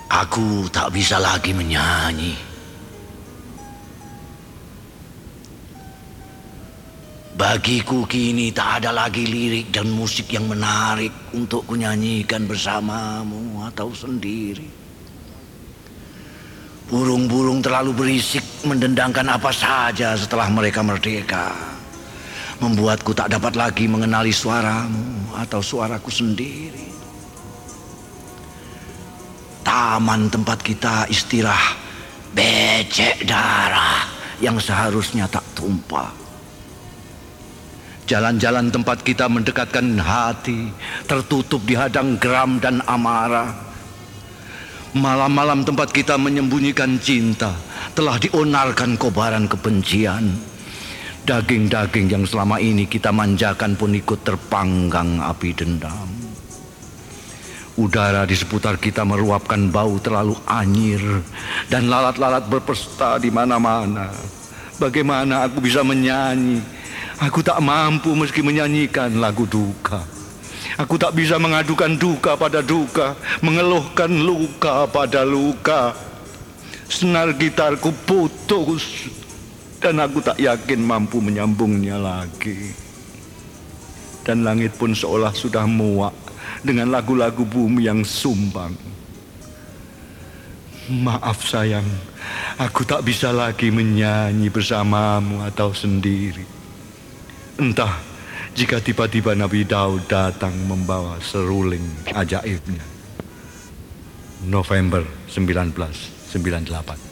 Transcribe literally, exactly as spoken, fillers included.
Aku tak bisa lagi menyanyi. Bagiku kini tak ada lagi lirik dan musik yang menarik untuk kunyanyikan bersamamu atau sendiri. Burung-burung terlalu berisik mendendangkan apa saja setelah mereka merdeka, membuatku tak dapat lagi mengenali suaramu atau suaraku sendiri. Taman tempat kita istirahat becek darah yang seharusnya tak tumpah. Jalan-jalan tempat kita mendekatkan hati tertutup dihadang geram dan amarah. Malam-malam tempat kita menyembunyikan cinta telah dionarkan kobaran kebencian. Daging-daging yang selama ini kita manjakan pun ikut terpanggang api dendam. Udara di seputar kita meruapkan bau terlalu anyir dan lalat-lalat berpesta di mana-mana. Bagaimana aku bisa menyanyi? Aku tak mampu meski menyanyikan lagu duka. Aku tak bisa mengadukan duka pada duka, mengeluhkan luka pada luka. Senar gitarku putus dan aku tak yakin mampu menyambungnya lagi. Dan langit pun seolah sudah muak dengan lagu-lagu bumi yang sumbang. Maaf sayang, aku tak bisa lagi menyanyi bersamamu atau sendiri. Entah jika tiba-tiba Nabi Daud datang membawa seruling ajaibnya. November seribu sembilan ratus sembilan puluh delapan.